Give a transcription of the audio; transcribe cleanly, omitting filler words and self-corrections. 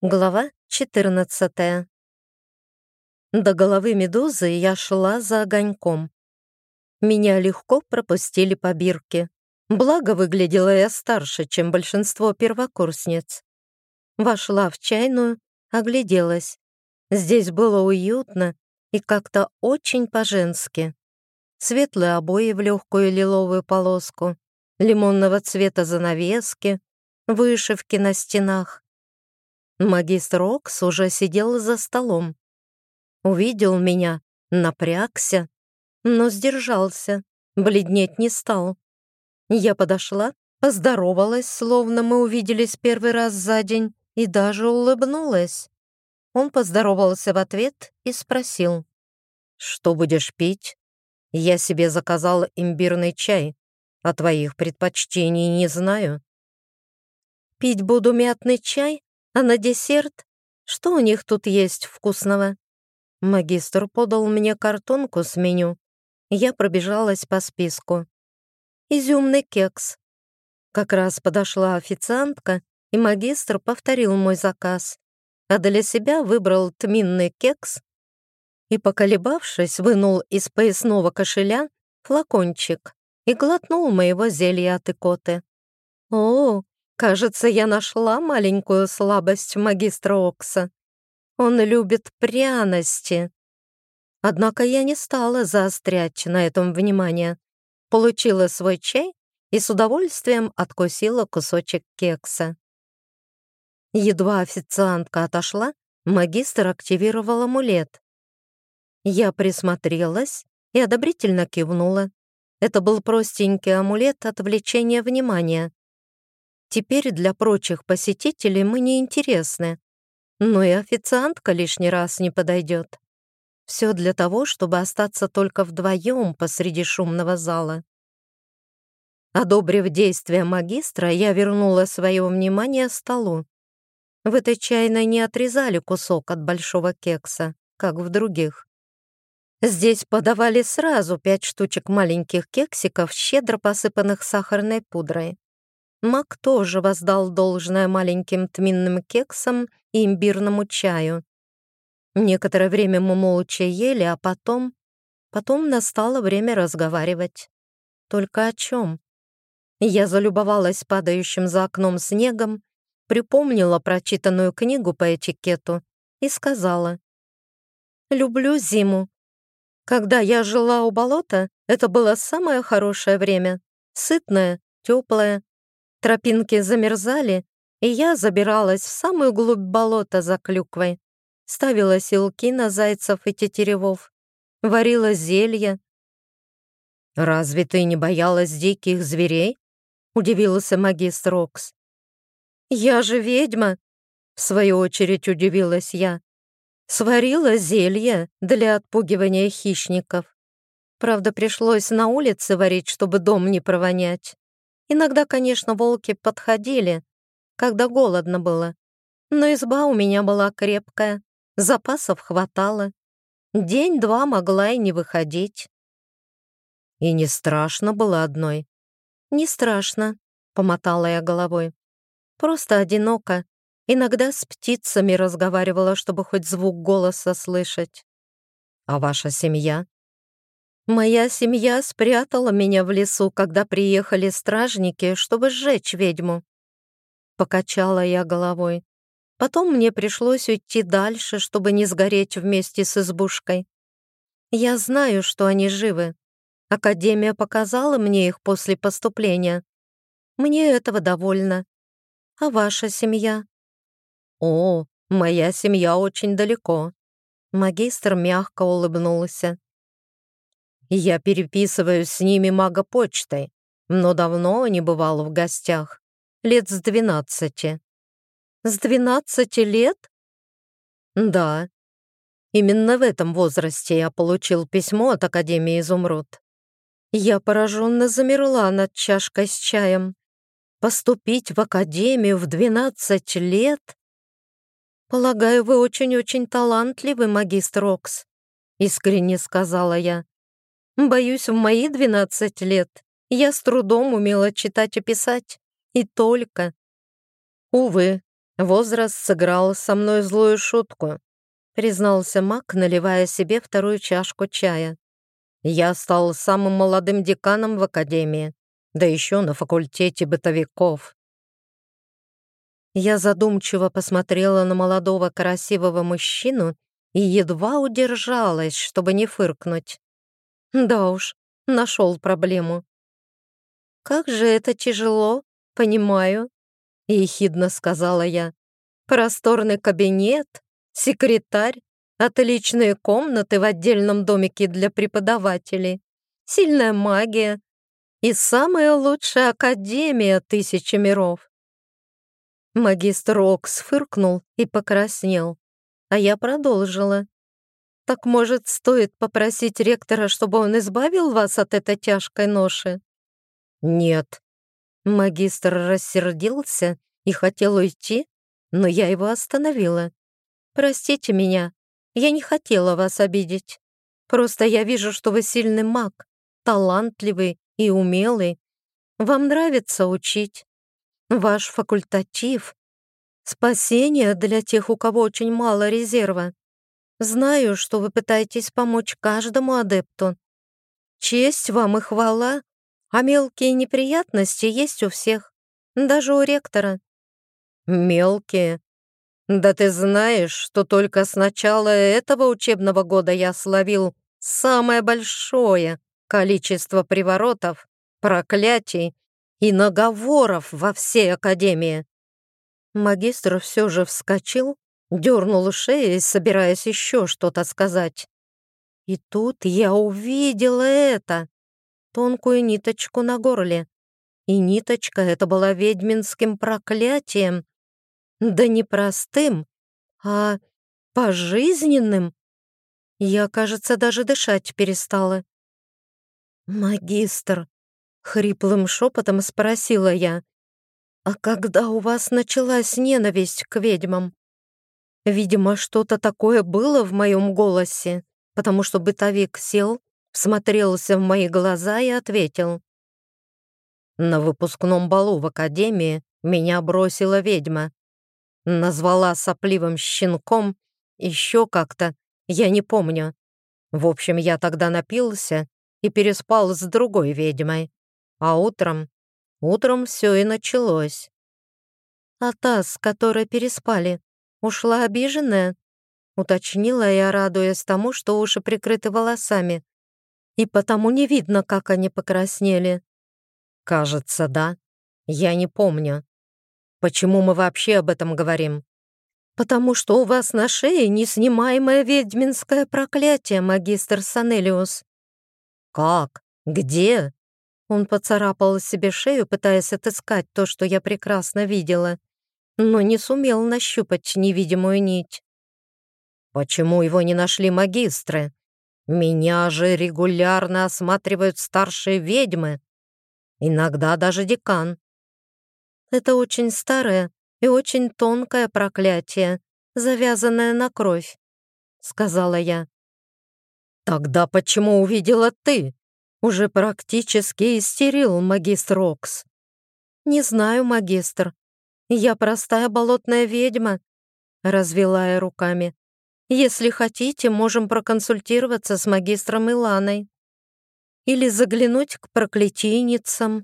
Глава 14. До головы медузы я шла за огоньком. Меня легко пропустили по бирке. Благо, выглядела я старше, чем большинство первокурсниц. Вошла в чайную, огляделась. Здесь было уютно и как-то очень по-женски. Светлые обои в легкую лиловую полоску, лимонного цвета занавески, вышивки на стенах. Магистр Окс уже сидел за столом. Увидел меня, напрягся, но сдержался, бледнеть не стал. Я подошла, поздоровалась, словно мы увиделись первый раз за день, и даже улыбнулась. Он поздоровался в ответ и спросил: «Что будешь пить? Я себе заказал имбирный чай, а твоих предпочтений не знаю». «Пить буду мятный чай, а на десерт? Что у них тут есть вкусного?» Магистр подал мне картонку с меню. Я пробежалась по списку. Изюмный кекс. Как раз подошла официантка, и магистр повторил мой заказ, а для себя выбрал тминный кекс и, поколебавшись, вынул из поясного кошеля флакончик и глотнул моего зелья от икоты. О, кажется, я нашла маленькую слабость магистра Окса. Он любит пряности. Однако я не стала заострять на этом внимание. Получила свой чай и с удовольствием откусила кусочек кекса. Едва официантка отошла, магистр активировал амулет. Я присмотрелась и одобрительно кивнула. Это был простенький амулет отвлечения внимания. Теперь для прочих посетителей мы не интересны, но и официантка лишний раз не подойдет. Все для того, чтобы остаться только вдвоем посреди шумного зала. Одобрив действия магистра, я вернула свое внимание столу. В этой чайной не отрезали кусок от большого кекса, как в других. Здесь подавали сразу 5 штучек маленьких кексиков, щедро посыпанных сахарной пудрой. Маг тоже воздал должное маленьким тминным кексам и имбирному чаю. Некоторое время мы молча ели, а потом настало время разговаривать. Только о чем? Я залюбовалась падающим за окном снегом, припомнила прочитанную книгу по этикету и сказала: «Люблю зиму. Когда я жила у болота, это было самое хорошее время. Сытное, теплое. Тропинки замерзали, и я забиралась в самую глубь болота за клюквой. Ставила селки на зайцев и тетеревов, варила зелья». «Разве ты не боялась диких зверей?» — удивился магистр Окс. «Я же ведьма!» — в свою очередь удивилась я. «Сварила зелье для отпугивания хищников. Правда, пришлось на улице варить, чтобы дом не провонять. Иногда, конечно, волки подходили, когда голодно было, но изба у меня была крепкая, запасов хватало. День-два могла и не выходить». «И не страшно было одной?» «Не страшно», — помотала я головой. «Просто одиноко. Иногда с птицами разговаривала, чтобы хоть звук голоса слышать». «А ваша семья?» «Моя семья спрятала меня в лесу, когда приехали стражники, чтобы сжечь ведьму». Покачала я головой. Потом мне пришлось уйти дальше, чтобы не сгореть вместе с избушкой. Я знаю, что они живы. Академия показала мне их после поступления. Мне этого довольно. А ваша семья?» «О, моя семья очень далеко». Магистр мягко улыбнулся. «Я переписываюсь с ними магопочтой, но давно не бывал в гостях. Лет с 12. «С 12 лет?» «Да. Именно в этом возрасте я получил письмо от Академии Изумруд». Я пораженно замерла над чашкой с чаем. Поступить в академию в 12 лет? «Полагаю, вы очень-очень талантливый, магистр Окс», — искренне сказала я. «Боюсь, в мои 12 лет я с трудом умела читать и писать. И только». «Увы, Возраст сыграл со мной злую шутку, признался Мак, наливая себе вторую чашку чая. Я стал самым молодым деканом в академии, да еще на факультете бытовиков. Я задумчиво посмотрела на молодого красивого мужчину и едва удержалась, чтобы не фыркнуть. Да уж, нашел проблему. «Как же это тяжело, понимаю», — ехидно сказала я. «Просторный кабинет, секретарь, отличные комнаты в отдельном домике для преподавателей, сильная магия и самая лучшая академия тысячи миров». Магистр Окс фыркнул и покраснел, а я продолжила. «Так, может, стоит попросить ректора, чтобы он избавил вас от этой тяжкой ноши?» «Нет». Магистр рассердился и хотел уйти, но я его остановила. «Простите меня, я не хотела вас обидеть. Просто я вижу, что вы сильный маг, талантливый и умелый. Вам нравится учить. Ваш факультатив — спасение для тех, у кого очень мало резерва. Знаю, что вы пытаетесь помочь каждому адепту. Честь вам и хвала, а мелкие неприятности есть у всех, даже у ректора». «Мелкие? Да ты знаешь, что только с начала этого учебного года я словил самое большое количество приворотов, проклятий и наговоров во всей академии». Магистр все же вскочил, дернул шеей, собираясь еще что-то сказать. И тут я увидела это, тонкую ниточку на горле. И ниточка эта была ведьминским проклятием. Да не простым, а пожизненным. Я, кажется, даже дышать перестала. «Магистр», — хриплым шепотом спросила я, «а когда у вас началась ненависть к ведьмам?» Видимо, что-то такое было в моем голосе, потому что бытовик сел, всмотрелся в мои глаза и ответил. «На выпускном балу в академии меня бросила ведьма. Назвала сопливым щенком, еще как-то, я не помню. В общем, я тогда напился и переспал с другой ведьмой. А утром все и началось». «А та, с которой переспали, ушла обиженная?» — уточнила я, радуясь тому, что уши прикрыты волосами. И потому не видно, как они покраснели. «Кажется, да. Я не помню. Почему мы вообще об этом говорим?» «Потому что у вас на шее неснимаемое ведьминское проклятие, магистр Санелиус». «Как? Где?» Он поцарапал себе шею, пытаясь отыскать то, что я прекрасно видела, но не сумел нащупать невидимую нить. «Почему его не нашли магистры? Меня же регулярно осматривают старшие ведьмы, иногда даже декан». «Это очень старое и очень тонкое проклятие, завязанное на кровь», — сказала я. «Тогда почему увидела ты?» Уже практически истерил магистр Окс. «Не знаю, магистр. Я простая болотная ведьма», — развела я руками. «Если хотите, можем проконсультироваться с магистром Иланой. Или заглянуть к проклятийницам».